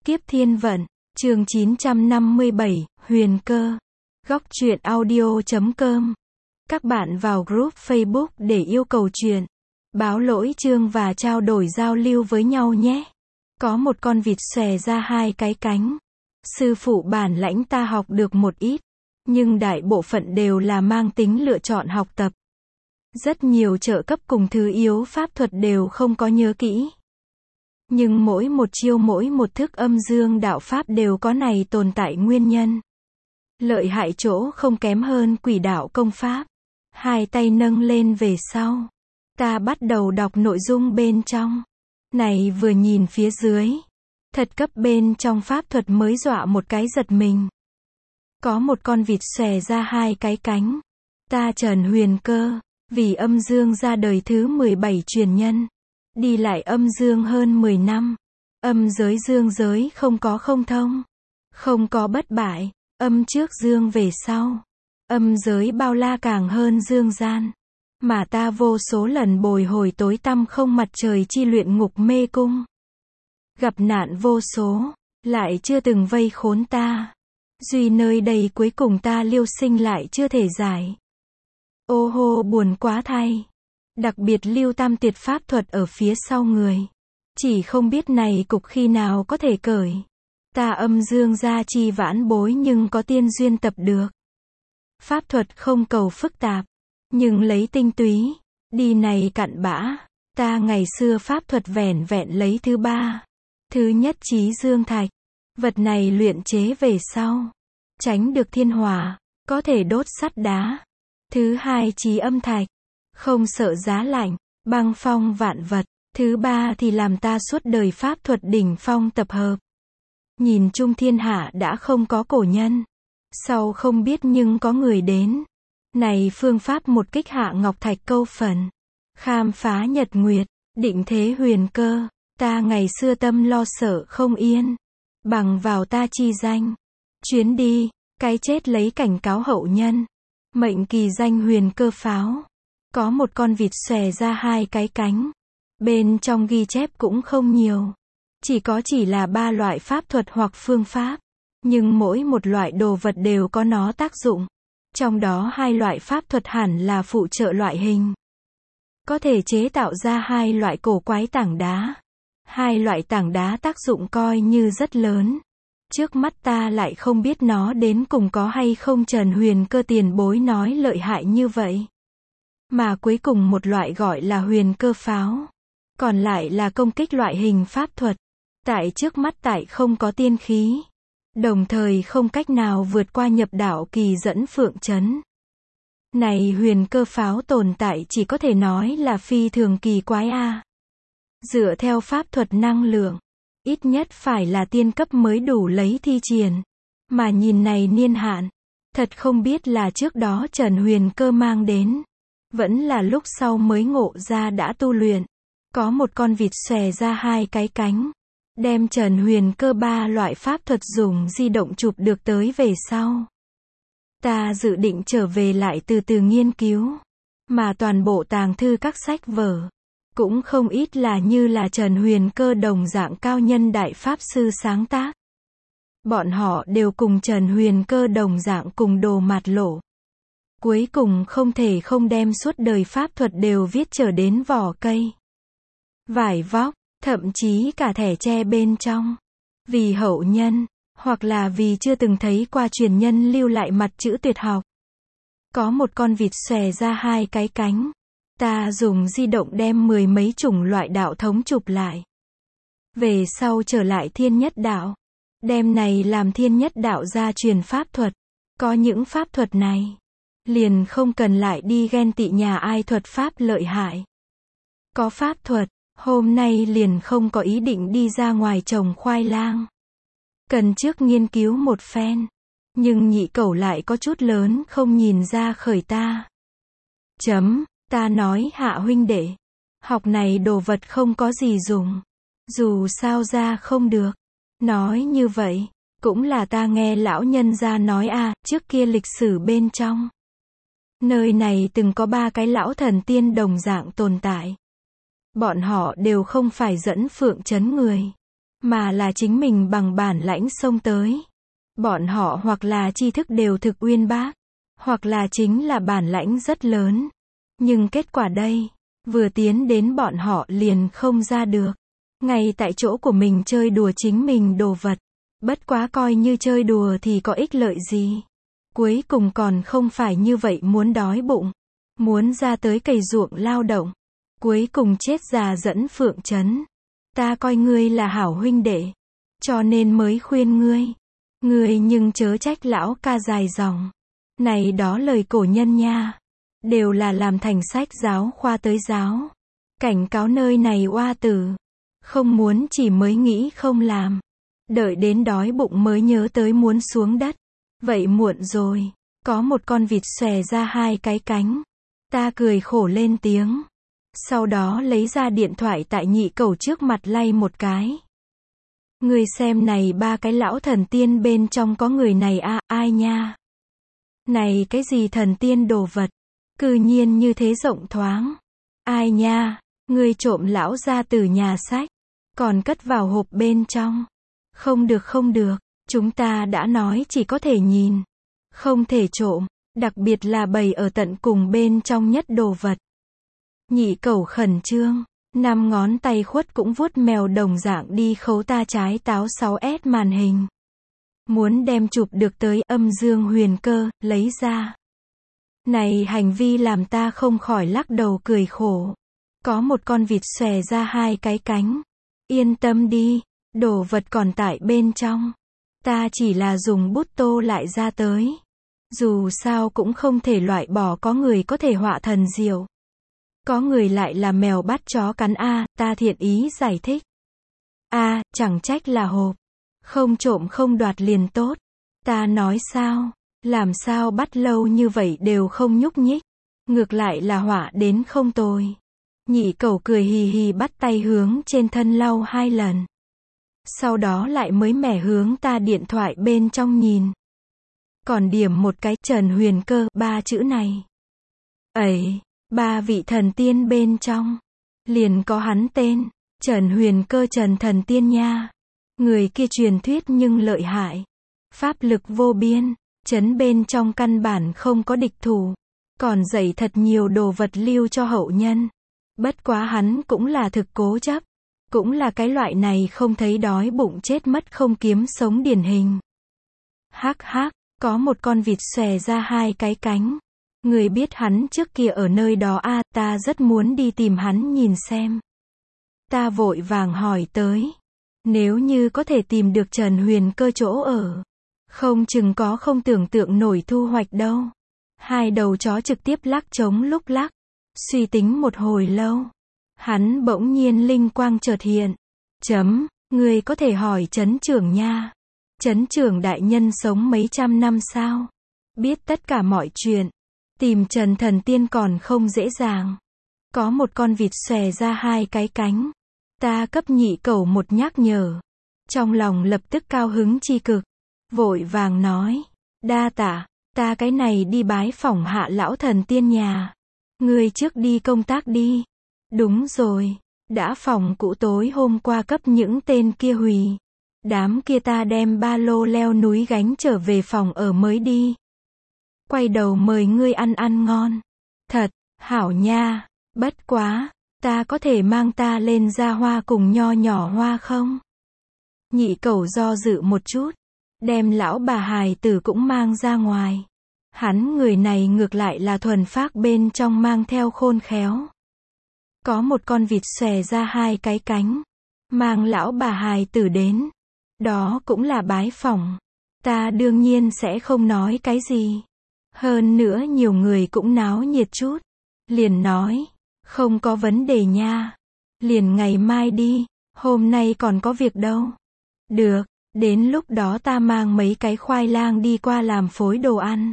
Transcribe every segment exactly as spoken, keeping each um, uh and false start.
Kiếp Thiên Vận, chương chín trăm năm mươi bảy, Huyền Cơ. Góc truyện audio chấm com. Các bạn vào group Facebook để yêu cầu truyện, báo lỗi chương và trao đổi giao lưu với nhau nhé. Có một con vịt xòe ra hai cái cánh. Sư phụ bản lãnh ta học được một ít, nhưng đại bộ phận đều là mang tính lựa chọn học tập. Rất nhiều trợ cấp cùng thứ yếu pháp thuật đều không có nhớ kỹ. Nhưng mỗi một chiêu mỗi một thức âm dương đạo pháp đều có này tồn tại nguyên nhân. Lợi hại chỗ không kém hơn quỷ đạo công pháp. Hai tay nâng lên về sau. Ta bắt đầu đọc nội dung bên trong. Này vừa nhìn phía dưới. Thật cấp bên trong pháp thuật mới dọa một cái giật mình. Có một con vịt xòe ra hai cái cánh. Ta Trần Huyền Cơ, vì âm dương ra đời thứ mười bảy truyền nhân. Đi lại âm dương hơn mười năm. Âm giới dương giới không có không thông. Không có bất bại. Âm trước dương về sau. Âm giới bao la càng hơn dương gian. Mà ta vô số lần bồi hồi tối tăm không mặt trời chi luyện ngục mê cung. Gặp nạn vô số. Lại chưa từng vây khốn ta. Duy nơi đây cuối cùng ta liêu sinh lại chưa thể giải. Ô hô buồn quá thay. Đặc biệt lưu tam tuyệt pháp thuật ở phía sau người. Chỉ không biết này cục khi nào có thể cởi. Ta âm dương gia chi vãn bối nhưng có tiên duyên tập được. Pháp thuật không cầu phức tạp. Nhưng lấy tinh túy. Đi này cặn bã. Ta ngày xưa pháp thuật vẻn vẹn lấy thứ ba. Thứ nhất trí dương thạch. Vật này luyện chế về sau. Tránh được thiên hỏa. Có thể đốt sắt đá. Thứ hai trí âm thạch. Không sợ giá lạnh, băng phong vạn vật. Thứ ba thì làm ta suốt đời pháp thuật đỉnh phong tập hợp. Nhìn chung thiên hạ đã không có cổ nhân. Sau không biết nhưng có người đến. Này phương pháp một kích hạ ngọc thạch câu phần. Khám phá nhật nguyệt, định thế huyền cơ. Ta ngày xưa tâm lo sợ không yên. Bằng vào ta chi danh. Chuyến đi, cái chết lấy cảnh cáo hậu nhân. Mệnh kỳ danh huyền cơ pháo. Có một con vịt xòe ra hai cái cánh. Bên trong ghi chép cũng không nhiều. Chỉ có chỉ là ba loại pháp thuật hoặc phương pháp. Nhưng mỗi một loại đồ vật đều có nó tác dụng. Trong đó hai loại pháp thuật hẳn là phụ trợ loại hình. Có thể chế tạo ra hai loại cổ quái tảng đá. Hai loại tảng đá tác dụng coi như rất lớn. Trước mắt ta lại không biết nó đến cùng có hay không Trần Huyền Cơ tiền bối nói lợi hại như vậy. Mà cuối cùng một loại gọi là huyền cơ pháo. Còn lại là công kích loại hình pháp thuật. Tại trước mắt tại không có tiên khí. Đồng thời không cách nào vượt qua nhập đạo kỳ dẫn phượng chấn. Này huyền cơ pháo tồn tại chỉ có thể nói là phi thường kỳ quái a. À. Dựa theo pháp thuật năng lượng. Ít nhất phải là tiên cấp mới đủ lấy thi triển. Mà nhìn này niên hạn. Thật không biết là trước đó Trần Huyền Cơ mang đến. Vẫn là lúc sau mới ngộ ra đã tu luyện. Có một con vịt xòe ra hai cái cánh. Đem Trần Huyền Cơ ba loại pháp thuật dùng di động chụp được tới về sau. Ta dự định trở về lại từ từ nghiên cứu. Mà toàn bộ tàng thư các sách vở. Cũng không ít là như là Trần Huyền Cơ đồng dạng cao nhân đại pháp sư sáng tác. Bọn họ đều cùng Trần Huyền Cơ đồng dạng cùng đồ mạt lộ. Cuối cùng không thể không đem suốt đời pháp thuật đều viết trở đến vỏ cây. Vải vóc, thậm chí cả thẻ tre bên trong. Vì hậu nhân, hoặc là vì chưa từng thấy qua truyền nhân lưu lại mặt chữ tuyệt học. Có một con vịt xòe ra hai cái cánh. Ta dùng di động đem mười mấy chủng loại đạo thống chụp lại. Về sau trở lại thiên nhất đạo. Đem này làm thiên nhất đạo ra truyền pháp thuật. Có những pháp thuật này. Liền không cần lại đi ghen tị nhà ai thuật pháp lợi hại. Có pháp thuật, hôm nay liền không có ý định đi ra ngoài trồng khoai lang. Cần trước nghiên cứu một phen. Nhưng nhị cẩu lại có chút lớn không nhìn ra khởi ta. Chấm, ta nói hạ huynh đệ. Học này đồ vật không có gì dùng. Dù sao ra không được. Nói như vậy, cũng là ta nghe lão nhân gia nói a, à, trước kia lịch sử bên trong. Nơi này từng có ba cái lão thần tiên đồng dạng tồn tại. Bọn họ đều không phải dẫn phượng chấn người. mà là chính mình bằng bản lãnh xông tới. Bọn họ hoặc là tri thức đều thực uyên bác, hoặc là chính là bản lãnh rất lớn. Nhưng kết quả đây, vừa tiến đến bọn họ liền không ra được. Ngay tại chỗ của mình chơi đùa chính mình đồ vật. Bất quá coi như chơi đùa thì có ích lợi gì. Cuối cùng còn không phải như vậy muốn đói bụng. Muốn ra tới cày ruộng lao động. Cuối cùng chết già dẫn phượng trấn. Ta coi ngươi là hảo huynh đệ. Cho nên mới khuyên ngươi. Ngươi nhưng chớ trách lão ca dài dòng. Này đó lời cổ nhân nha. Đều là làm thành sách giáo khoa tới giáo. Cảnh cáo nơi này oa tử. Không muốn chỉ mới nghĩ không làm. Đợi đến đói bụng mới nhớ tới muốn xuống đất. Vậy muộn rồi. Có một con vịt xòe ra hai cái cánh. Ta cười khổ lên tiếng. Sau đó lấy ra điện thoại tại nhị cẩu trước mặt lay một cái. Người xem này ba cái lão thần tiên bên trong có người này à, ai nha? Này cái gì thần tiên đồ vật? Cư nhiên như thế rộng thoáng. Ai nha? Người trộm lão ra từ nhà sách. Còn cất vào hộp bên trong. Không được không được. Chúng ta đã nói chỉ có thể nhìn. Không thể trộm. Đặc biệt là bày ở tận cùng bên trong nhất đồ vật. Nhị cẩu khẩn trương. Năm ngón tay khuất cũng vuốt mèo đồng dạng đi khấu ta trái táo sáu S màn hình. Muốn đem chụp được tới âm dương huyền cơ, lấy ra. Này hành vi làm ta không khỏi lắc đầu cười khổ. Có một con vịt xòe ra hai cái cánh. Yên tâm đi, đồ vật còn tại bên trong. Ta chỉ là dùng bút tô lại ra tới. Dù sao cũng không thể loại bỏ có người có thể họa thần diệu. Có người lại là mèo bắt chó cắn a, ta thiện ý giải thích. A, chẳng trách là hộp. Không trộm không đoạt liền tốt. Ta nói sao, làm sao bắt lâu như vậy đều không nhúc nhích. Ngược lại là họa đến không tồi. Nhị cẩu cười hì hì bắt tay hướng trên thân lau hai lần. Sau đó lại mới mẻ hướng ta điện thoại bên trong nhìn. Còn điểm một cái Trần Huyền Cơ, ba chữ này. Ấy, ba vị thần tiên bên trong. Liền có hắn tên. Trần Huyền Cơ Trần thần tiên nha. Người kia truyền thuyết nhưng lợi hại. Pháp lực vô biên. Trấn bên trong căn bản không có địch thủ. Còn dạy thật nhiều đồ vật lưu cho hậu nhân. Bất quá hắn cũng là thực cố chấp. Cũng là cái loại này không thấy đói bụng chết mất không kiếm sống điển hình. Hắc hắc, có một con vịt xòe ra hai cái cánh. Người biết hắn trước kia ở nơi đó a, à, ta rất muốn đi tìm hắn nhìn xem. Ta vội vàng hỏi tới. Nếu như có thể tìm được Trần Huyền Cơ chỗ ở. Không chừng có không tưởng tượng nổi thu hoạch đâu. Hai đầu chó trực tiếp lắc trống lúc lắc. Suy tính một hồi lâu. Hắn bỗng nhiên linh quang chợt hiện. Chấm, người có thể hỏi trấn trưởng nha. Trấn trưởng đại nhân sống mấy trăm năm sao? Biết tất cả mọi chuyện. Tìm Trần thần tiên còn không dễ dàng. Có một con vịt xòe ra hai cái cánh. Ta cấp nhị cẩu một nhắc nhở. Trong lòng lập tức cao hứng chi cực. Vội vàng nói. Đa tạ, ta cái này đi bái phỏng hạ lão thần tiên nhà. Ngươi trước đi công tác đi. Đúng rồi, đã phòng cũ tối hôm qua cấp những tên kia hủy. Đám kia ta đem ba lô leo núi gánh trở về phòng ở mới đi. Quay đầu mời ngươi ăn ăn ngon. Thật, hảo nha, bất quá, ta có thể mang ta lên ra hoa cùng nho nhỏ hoa không? Nhị cẩu do dự một chút, đem lão bà hài tử cũng mang ra ngoài. Hắn người này ngược lại là thuần phác bên trong mang theo khôn khéo. Có một con vịt xòe ra hai cái cánh. Mang lão bà hài tử đến. Đó cũng là bái phỏng. Ta đương nhiên sẽ không nói cái gì. Hơn nữa nhiều người cũng náo nhiệt chút. Liền nói. Không có vấn đề nha. Liền ngày mai đi. Hôm nay còn có việc đâu. Được. Đến lúc đó ta mang mấy cái khoai lang đi qua làm phối đồ ăn.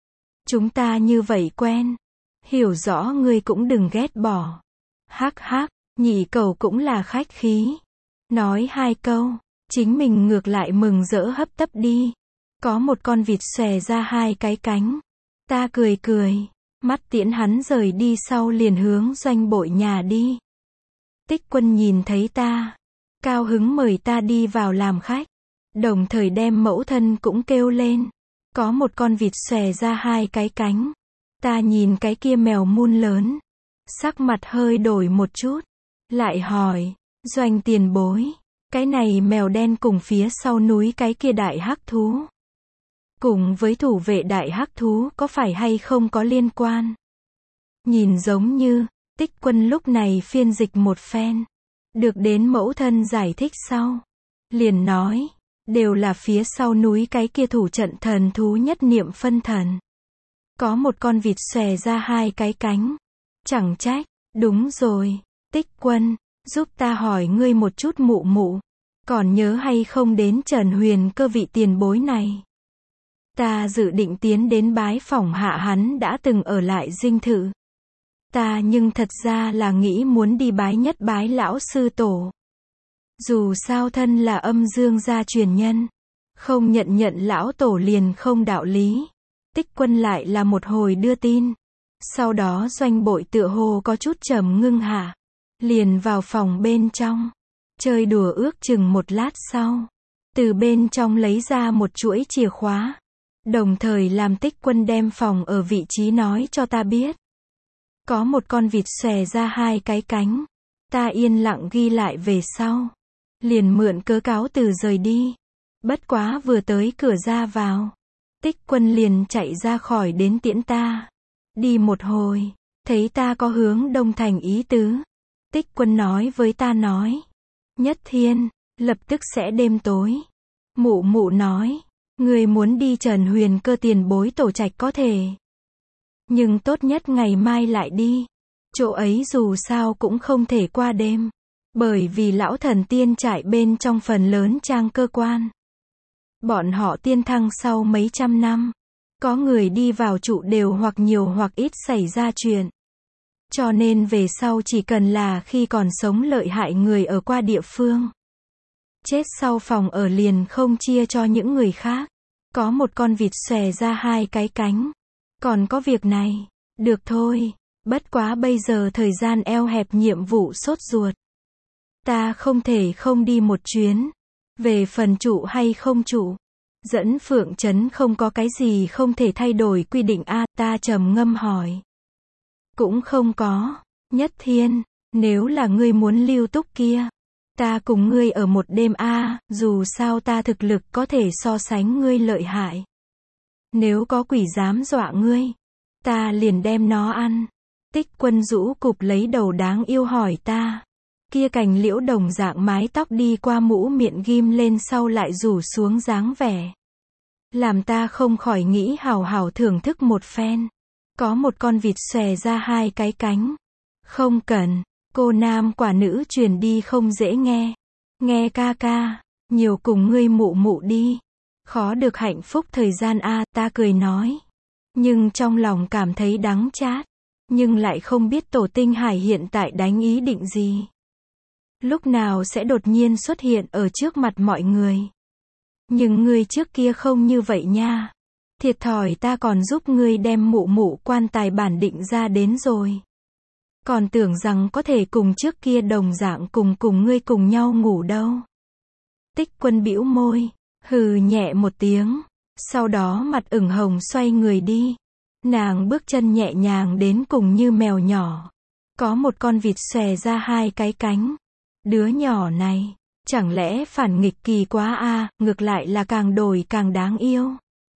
Chúng ta như vậy quen. Hiểu rõ ngươi cũng đừng ghét bỏ. Hắc hắc, nhị cẩu cũng là khách khí. Nói hai câu, chính mình ngược lại mừng rỡ hấp tấp đi. Có một con vịt xòe ra hai cái cánh. Ta cười cười, mắt tiễn hắn rời đi sau liền hướng doanh bội nhà đi. Tích Quân nhìn thấy ta, cao hứng mời ta đi vào làm khách. Đồng thời đem mẫu thân cũng kêu lên. Có một con vịt xòe ra hai cái cánh. Ta nhìn cái kia mèo mun lớn. Sắc mặt hơi đổi một chút. Lại hỏi, Doanh tiền bối, cái này mèo đen cùng phía sau núi cái kia đại hắc thú. Cùng với thủ vệ đại hắc thú có phải hay không có liên quan? Nhìn giống như, Tích Quân lúc này phiên dịch một phen. Được đến mẫu thân giải thích sau. Liền nói, đều là phía sau núi cái kia thủ trận thần thú nhất niệm phân thần. Có một con vịt xòe ra hai cái cánh. Chẳng trách, đúng rồi, Tích Quân, giúp ta hỏi ngươi một chút mụ mụ. Còn nhớ hay không đến Trần Huyền Cơ vị tiền bối này? Ta dự định tiến đến bái phỏng hạ hắn đã từng ở lại dinh thự. Ta nhưng thật ra là nghĩ muốn đi bái nhất bái lão sư tổ. Dù sao thân là âm dương gia truyền nhân. Không nhận nhận lão tổ liền không đạo lý. Tích Quân lại là một hồi đưa tin. Sau đó Doanh Bội tựa hồ có chút trầm ngưng hạ. Liền vào phòng bên trong. Chơi đùa ước chừng một lát sau. Từ bên trong lấy ra một chuỗi chìa khóa. Đồng thời làm Tích Quân đem phòng ở vị trí nói cho ta biết. Có một con vịt xòe ra hai cái cánh. Ta yên lặng ghi lại về sau. Liền mượn cớ cáo từ rời đi. Bất quá vừa tới cửa ra vào. Tích Quân liền chạy ra khỏi đến tiễn ta. Đi một hồi. Thấy ta có hướng đông thành ý tứ. Tích Quân nói với ta nói. Nhất Thiên, lập tức sẽ đêm tối. Mụ mụ nói. Người muốn đi Trần Huyền Cơ tiền bối tổ trạch có thể. Nhưng tốt nhất ngày mai lại đi. Chỗ ấy dù sao cũng không thể qua đêm. Bởi vì lão thần tiên trại bên trong phần lớn trang cơ quan. Bọn họ tiên thăng sau mấy trăm năm. Có người đi vào trụ đều hoặc nhiều hoặc ít xảy ra chuyện. Cho nên về sau chỉ cần là khi còn sống lợi hại người ở qua địa phương. Chết sau phòng ở liền không chia cho những người khác. Có một con vịt xòe ra hai cái cánh. Còn có việc này. Được thôi. Bất quá bây giờ thời gian eo hẹp nhiệm vụ sốt ruột. Ta không thể không đi một chuyến. Về phần trụ hay không trụ. Dẫn Phượng Trấn không có cái gì không thể thay đổi quy định a. Ta trầm ngâm hỏi. Cũng không có. Nhất Thiên, nếu là ngươi muốn lưu túc kia. Ta cùng ngươi ở một đêm a. Dù sao ta thực lực có thể so sánh ngươi lợi hại. Nếu có quỷ dám dọa ngươi. Ta liền đem nó ăn. Tích Quân rũ cụp lấy đầu đáng yêu hỏi ta. Kia cành liễu đồng dạng mái tóc đi qua mũ miệng ghim lên sau lại rủ xuống dáng vẻ. Làm ta không khỏi nghĩ hào hào thưởng thức một phen. Có một con vịt xòe ra hai cái cánh. Không cần, cô nam quả nữ truyền đi không dễ nghe. Nghe ca ca, nhiều cùng ngươi mụ mụ đi. Khó được hạnh phúc thời gian a. Ta cười nói. Nhưng trong lòng cảm thấy đắng chát. Nhưng lại không biết Tổ Tinh Hải hiện tại đánh ý định gì. Lúc nào sẽ đột nhiên xuất hiện ở trước mặt mọi người. Nhưng ngươi trước kia không như vậy nha. Thiệt thòi ta còn giúp ngươi đem mụ mụ quan tài bản định ra đến rồi. Còn tưởng rằng có thể cùng trước kia đồng dạng cùng cùng ngươi cùng nhau ngủ đâu. Tích Quân bĩu môi, hừ nhẹ một tiếng. Sau đó mặt ửng hồng xoay người đi. Nàng bước chân nhẹ nhàng đến cùng như mèo nhỏ. Có một con vịt xòe ra hai cái cánh. Đứa nhỏ này, chẳng lẽ phản nghịch kỳ quá a, ngược lại là càng đổi càng đáng yêu.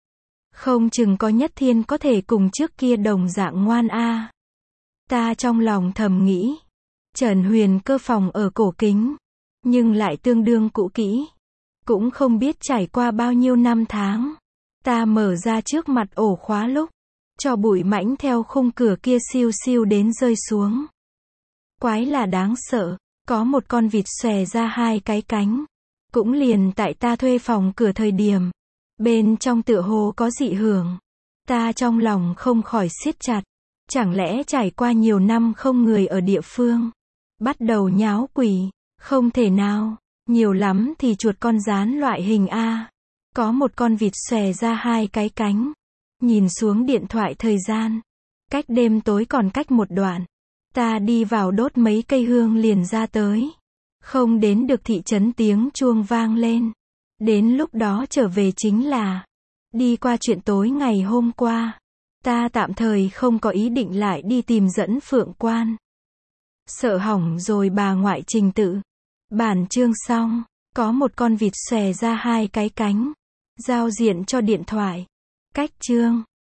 Không chừng có Nhất Thiên có thể cùng trước kia đồng dạng ngoan a. Ta trong lòng thầm nghĩ. Trần Huyền Cơ phòng ở cổ kính. Nhưng lại tương đương cũ kỹ. Cũng không biết trải qua bao nhiêu năm tháng. Ta mở ra trước mặt ổ khóa lúc. Cho bụi mảnh theo khung cửa kia siêu siêu đến rơi xuống. Quái là đáng sợ. Có một con vịt xòe ra hai cái cánh. Cũng liền tại ta thuê phòng cửa thời điểm. Bên trong tựa hồ có dị hưởng. Ta trong lòng không khỏi siết chặt. Chẳng lẽ trải qua nhiều năm không người ở địa phương. Bắt đầu nháo quỷ. Không thể nào. Nhiều lắm thì chuột con rán loại hình A. Có một con vịt xòe ra hai cái cánh. Nhìn xuống điện thoại thời gian. Cách đêm tối còn cách một đoạn. Ta đi vào đốt mấy cây hương liền ra tới. Không đến được thị trấn tiếng chuông vang lên. Đến lúc đó trở về chính là đi qua chuyện tối ngày hôm qua. Ta tạm thời không có ý định lại đi tìm dẫn Phượng Quan. Sợ hỏng rồi bà ngoại Trình tự. Bản chương xong. Có một con vịt xòe ra hai cái cánh. Giao diện cho điện thoại. Cách chương.